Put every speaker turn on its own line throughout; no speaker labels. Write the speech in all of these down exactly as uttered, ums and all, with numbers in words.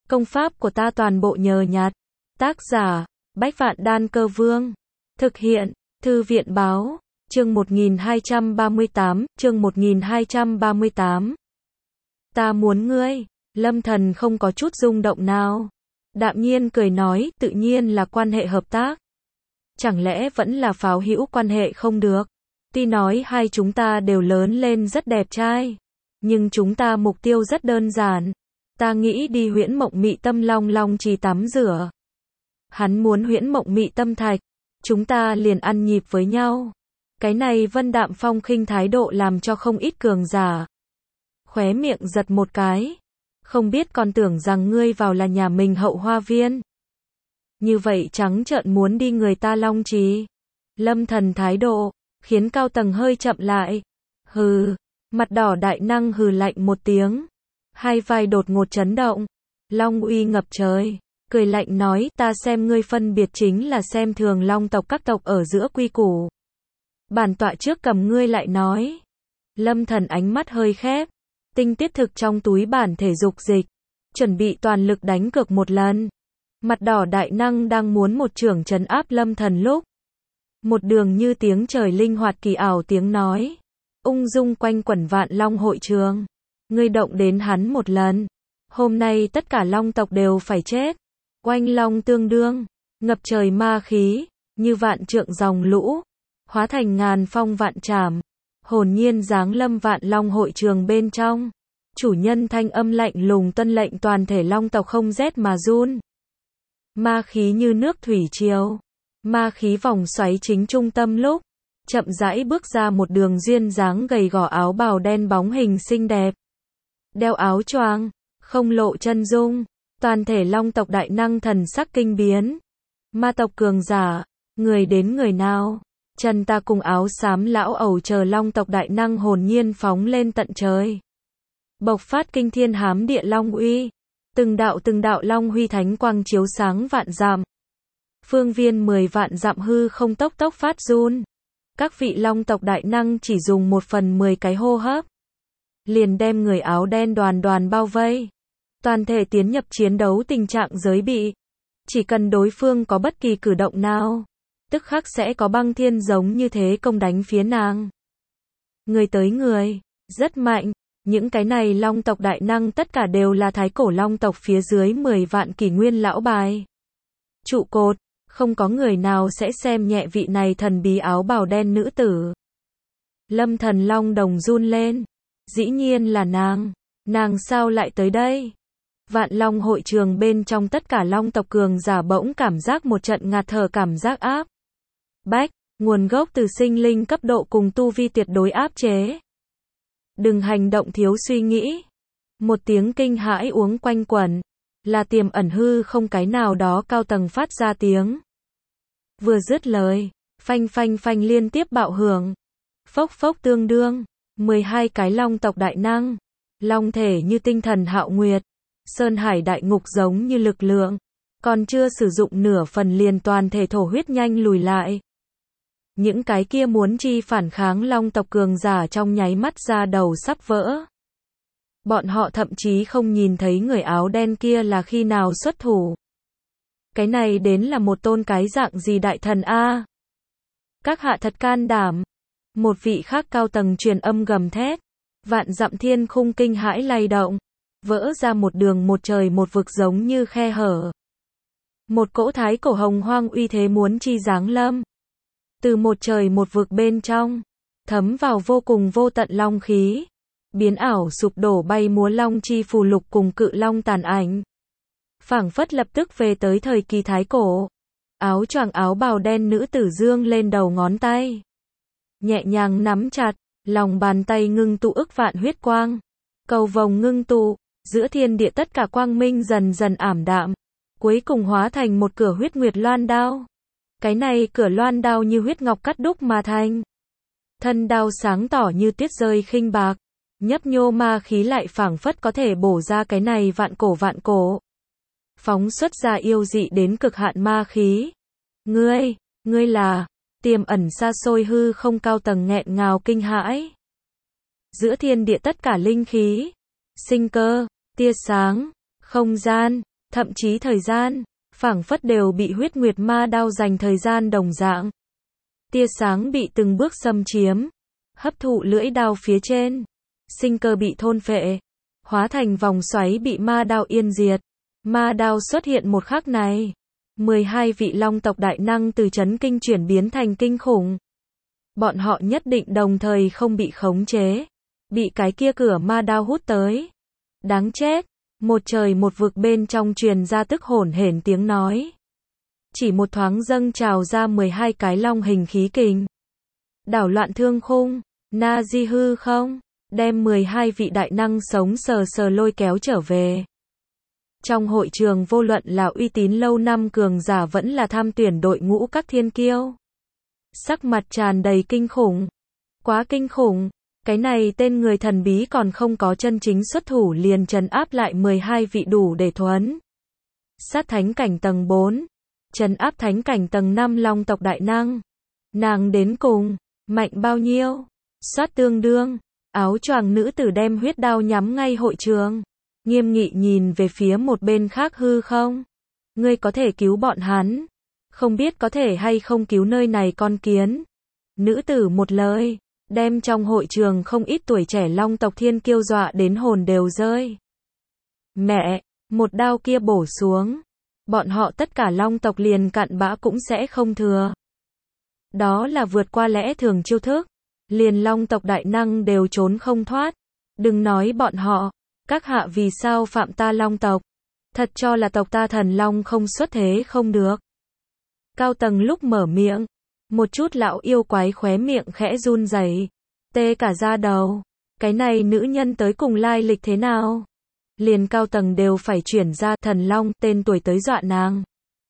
Công pháp của ta toàn bộ nhờ nhặt. Tác giả, Bách Vạn Đan Cơ Vương. Thực hiện, Thư viện Báo. Chương một nghìn hai trăm ba mươi tám, chương một nghìn hai trăm ba mươi tám. Ta muốn ngươi. Lâm Thần không có chút rung động nào. Đạm nhiên cười nói, tự nhiên là quan hệ hợp tác. Chẳng lẽ vẫn là pháo hữu quan hệ không được? Tuy nói hai chúng ta đều lớn lên rất đẹp trai, nhưng chúng ta mục tiêu rất đơn giản. Ta nghĩ đi Huyễn Mộng Mị Tâm Long Long Trì tắm rửa. Hắn muốn Huyễn Mộng Mị Tâm Thạch. Chúng ta liền ăn nhịp với nhau. Cái này Vân Đạm Phong khinh thái độ làm cho không ít cường giả khóe miệng giật một cái. Không biết còn tưởng rằng ngươi vào là nhà mình hậu hoa viên. Như vậy trắng trợn muốn đi người ta Long Trì. Lâm Thần thái độ khiến cao tầng hơi chậm lại. Hừ, mặt đỏ đại năng hừ lạnh một tiếng. Hai vai đột ngột chấn động. Long uy ngập trời. Cười lạnh nói, ta xem ngươi phân biệt chính là xem thường Long tộc các tộc ở giữa quy củ. Bản tọa trước cầm ngươi lại nói. Lâm Thần ánh mắt hơi khép. Tinh tiết thực trong túi bản thể dục dịch. Chuẩn bị toàn lực đánh cược một lần. Mặt đỏ đại năng đang muốn một chưởng trấn áp Lâm Thần lúc. Một đường như tiếng trời linh hoạt kỳ ảo tiếng nói. Ung dung quanh quẩn vạn long hội trường. Ngươi động đến hắn một lần. Hôm nay tất cả long tộc đều phải chết. Oanh long tương đương. Ngập trời ma khí. Như vạn trượng dòng lũ. Hóa thành ngàn phong vạn trảm. Hồn nhiên giáng lâm vạn long hội trường bên trong. Chủ nhân thanh âm lạnh lùng tuân lệnh toàn thể long tộc không rét mà run. Ma khí như nước thủy triều. Ma khí vòng xoáy chính trung tâm lúc. Chậm rãi bước ra một đường duyên dáng gầy gò áo bào đen bóng hình xinh đẹp. Đeo áo choàng, không lộ chân dung. Toàn thể long tộc đại năng thần sắc kinh biến. Ma tộc cường giả, người đến người nào. Chân ta cùng áo xám lão ẩu chờ long tộc đại năng hồn nhiên phóng lên tận trời. Bộc phát kinh thiên hám địa long uy. Từng đạo từng đạo long huy thánh quang chiếu sáng vạn dặm. Phương viên mười vạn dặm hư không tốc tốc phát run. Các vị long tộc đại năng chỉ dùng một phần mười cái hô hấp. Liền đem người áo đen đoàn đoàn bao vây. Toàn thể tiến nhập chiến đấu tình trạng giới bị. Chỉ cần đối phương có bất kỳ cử động nào. Tức khắc sẽ có băng thiên giống như thế công đánh phía nàng. Người tới người. Rất mạnh. Những cái này long tộc đại năng tất cả đều là thái cổ long tộc phía dưới mười vạn kỷ nguyên lão bài. Trụ cột. Không có người nào sẽ xem nhẹ vị này thần bí áo bào đen nữ tử. Lâm Thần long đồng run lên. Dĩ nhiên là nàng. Nàng sao lại tới đây? Vạn long hội trường bên trong tất cả long tộc cường giả bỗng cảm giác một trận ngạt thở cảm giác áp bách, nguồn gốc từ sinh linh cấp độ cùng tu vi tuyệt đối áp chế. Đừng hành động thiếu suy nghĩ. Một tiếng kinh hãi uống quanh quẩn. Là tiềm ẩn hư không cái nào đó cao tầng phát ra tiếng. Vừa dứt lời, phanh phanh phanh liên tiếp bạo hưởng. Phốc phốc tương đương, mười hai cái long tộc đại năng. Long thể như tinh thần hạo nguyệt. Sơn hải đại ngục giống như lực lượng. Còn chưa sử dụng nửa phần liền toàn thể thổ huyết nhanh lùi lại. Những cái kia muốn chi phản kháng long tộc cường giả trong nháy mắt ra đầu sắp vỡ. Bọn họ thậm chí không nhìn thấy người áo đen kia là khi nào xuất thủ. Cái này đến là một tôn cái dạng gì đại thần a? Các hạ thật can đảm. Một vị khác cao tầng truyền âm gầm thét. Vạn dặm thiên khung kinh hãi lay động. Vỡ ra một đường một trời một vực giống như khe hở. Một cỗ thái cổ hồng hoang uy thế muốn chi giáng lâm. Từ một trời một vực bên trong. Thấm vào vô cùng vô tận long khí. Biến ảo sụp đổ bay múa long chi phù lục cùng cự long tàn ảnh. Phảng phất lập tức về tới thời kỳ thái cổ. Áo choàng áo bào đen nữ tử dương lên đầu ngón tay. Nhẹ nhàng nắm chặt, lòng bàn tay ngưng tụ ức vạn huyết quang. Cầu vồng ngưng tụ, giữa thiên địa tất cả quang minh dần dần ảm đạm. Cuối cùng hóa thành một cửa huyết nguyệt loan đao. Cái này cửa loan đao như huyết ngọc cắt đúc mà thành. Thân đao sáng tỏ như tuyết rơi khinh bạc. Nhấp nhô ma khí lại phảng phất có thể bổ ra cái này vạn cổ vạn cổ. Phóng xuất ra yêu dị đến cực hạn ma khí. Ngươi, ngươi là, tiềm ẩn xa xôi hư không cao tầng nghẹn ngào kinh hãi. Giữa thiên địa tất cả linh khí, sinh cơ, tia sáng, không gian, thậm chí thời gian, phảng phất đều bị huyết nguyệt ma đao dành thời gian đồng dạng. Tia sáng bị từng bước xâm chiếm, hấp thụ lưỡi đao phía trên, sinh cơ bị thôn phệ, hóa thành vòng xoáy bị ma đao yên diệt. Ma đao xuất hiện một khắc này, mười hai vị long tộc đại năng từ chấn kinh chuyển biến thành kinh khủng. Bọn họ nhất định đồng thời không bị khống chế, bị cái kia cửa ma đao hút tới. Đáng chết, một trời một vực bên trong truyền ra tức hổn hển tiếng nói. Chỉ một thoáng dâng trào ra mười hai cái long hình khí kình. Đảo loạn thương khung, na di hư không, đem mười hai vị đại năng sống sờ sờ lôi kéo trở về. Trong hội trường vô luận là uy tín lâu năm cường giả vẫn là tham tuyển đội ngũ các thiên kiêu. Sắc mặt tràn đầy kinh khủng. Quá kinh khủng, cái này tên người thần bí còn không có chân chính xuất thủ liền trấn áp lại mười hai vị đủ để thuấn. Sát thánh cảnh tầng bốn, trấn áp thánh cảnh tầng năm long tộc đại năng. Nàng đến cùng, mạnh bao nhiêu? Soát tương đương, áo choàng nữ tử đem huyết đao nhắm ngay hội trường. Nghiêm nghị nhìn về phía một bên khác hư không? Ngươi có thể cứu bọn hắn, không biết có thể hay không cứu nơi này con kiến. Nữ tử một lời, đem trong hội trường không ít tuổi trẻ long tộc thiên kiêu dọa đến hồn đều rơi. Mẹ, một đao kia bổ xuống, bọn họ tất cả long tộc liền cặn bã cũng sẽ không thừa. Đó là vượt qua lẽ thường chiêu thức, liền long tộc đại năng đều trốn không thoát. Đừng nói bọn họ, các hạ vì sao phạm ta long tộc, thật cho là tộc ta thần long không xuất thế không được. Cao tầng lúc mở miệng, một chút lão yêu quái khóe miệng khẽ run rẩy, tê cả da đầu, cái này nữ nhân tới cùng lai lịch thế nào? Liền cao tầng đều phải chuyển ra thần long tên tuổi tới dọa nàng.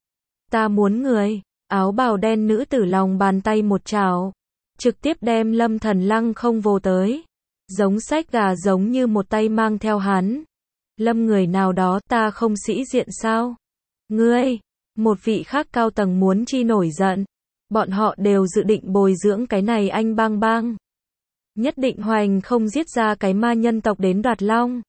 Ta muốn người, áo bào đen nữ tử lòng bàn tay một trào, trực tiếp đem Lâm Thần lăng không vô tới. Giống sách gà giống như một tay mang theo hắn. Lâm người nào đó ta không sĩ diện sao? Ngươi, một vị khác cao tầng muốn chi nổi giận. Bọn họ đều dự định bồi dưỡng cái này anh bang bang. Nhất định hoành không giết ra cái ma nhân tộc đến đoạt long.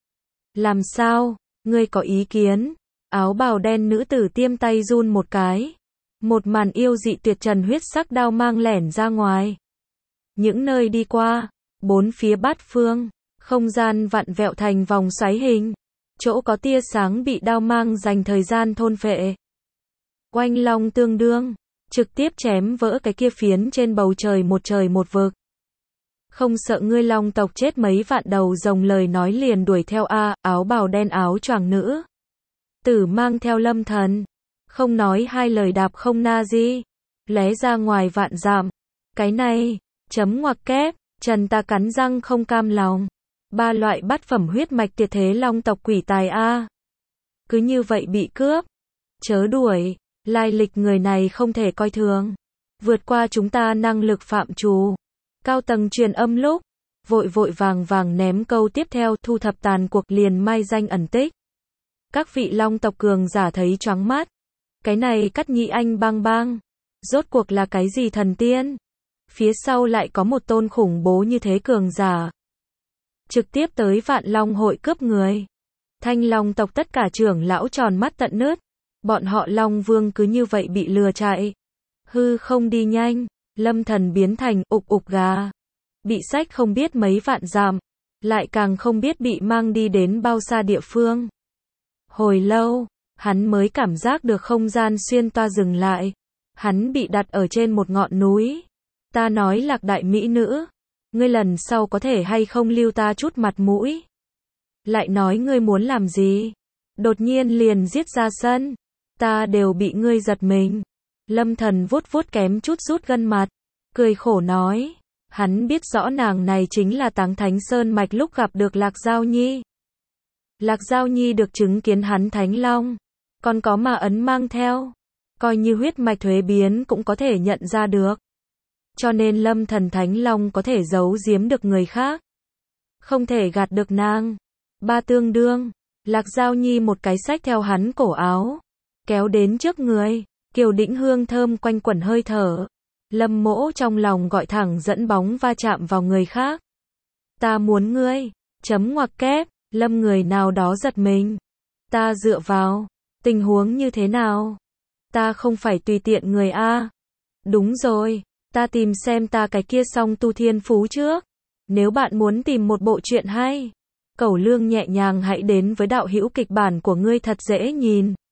Làm sao? Ngươi có ý kiến? Áo bào đen nữ tử tiêm tay run một cái. Một màn yêu dị tuyệt trần huyết sắc đao mang lẻn ra ngoài. Những nơi đi qua, bốn phía bát phương, không gian vặn vẹo thành vòng xoáy hình. Chỗ có tia sáng bị đao mang dành thời gian thôn phệ. Oanh long tương đương, trực tiếp chém vỡ cái kia phiến trên bầu trời một trời một vực. Không sợ ngươi long tộc chết mấy vạn đầu rồng lời nói liền đuổi theo a, áo bào đen áo choàng nữ. Tử mang theo Lâm Thần, không nói hai lời đạp không na di, lóe ra ngoài vạn dặm. Cái này, chấm ngoặc kép, Trần ta cắn răng không cam lòng. Ba loại bát phẩm huyết mạch tuyệt thế long tộc quỷ tài a. Cứ như vậy bị cướp. Chớ đuổi, lai lịch người này không thể coi thường. Vượt qua chúng ta năng lực phạm trù. Cao tầng truyền âm lúc, vội vội vàng vàng ném câu tiếp theo thu thập tàn cuộc liền mai danh ẩn tích. Các vị long tộc cường giả thấy choáng mắt. Cái này cắt nhị anh bang bang. Rốt cuộc là cái gì thần tiên? Phía sau lại có một tôn khủng bố như thế cường giả. Trực tiếp tới vạn long hội cướp người. Thanh long tộc tất cả trưởng lão tròn mắt tận nứt. Bọn họ long vương cứ như vậy bị lừa chạy. Hư không đi nhanh, Lâm Thần biến thành ục ục gà. Bị xách không biết mấy vạn dặm, lại càng không biết bị mang đi đến bao xa địa phương. Hồi lâu, hắn mới cảm giác được không gian xuyên toa dừng lại. Hắn bị đặt ở trên một ngọn núi. Ta nói Lạc đại mỹ nữ, ngươi lần sau có thể hay không lưu ta chút mặt mũi? Lại nói ngươi muốn làm gì? Đột nhiên liền giết ra sân. Ta đều bị ngươi giật mình. Lâm Thần vuốt vuốt kém chút rút gân mặt, cười khổ nói, hắn biết rõ nàng này chính là Táng Thánh Sơn mạch lúc gặp được Lạc Giao Nhi. Lạc Giao Nhi được chứng kiến hắn Thánh Long, còn có ma ấn mang theo, coi như huyết mạch thuế biến cũng có thể nhận ra được. Cho nên Lâm Thần Thánh Long có thể giấu giếm được người khác, không thể gạt được nàng. Ba tương đương, Lạc Giao Nhi một cái xách theo hắn cổ áo, kéo đến trước người. Kiều đĩnh hương thơm quanh quẩn hơi thở. Lâm Mỗ trong lòng gọi thẳng dẫn bóng va chạm vào người khác. Ta muốn ngươi, chấm ngoặc kép, Lâm người nào đó giật mình. Ta dựa vào. Tình huống như thế nào? Ta không phải tùy tiện người a. Đúng rồi, ta tìm xem ta cái kia song tu thiên phú trước. Nếu bạn muốn tìm một bộ truyện hay, Cẩu Lương nhẹ nhàng hãy đến với đạo hữu kịch bản của ngươi thật dễ nhìn.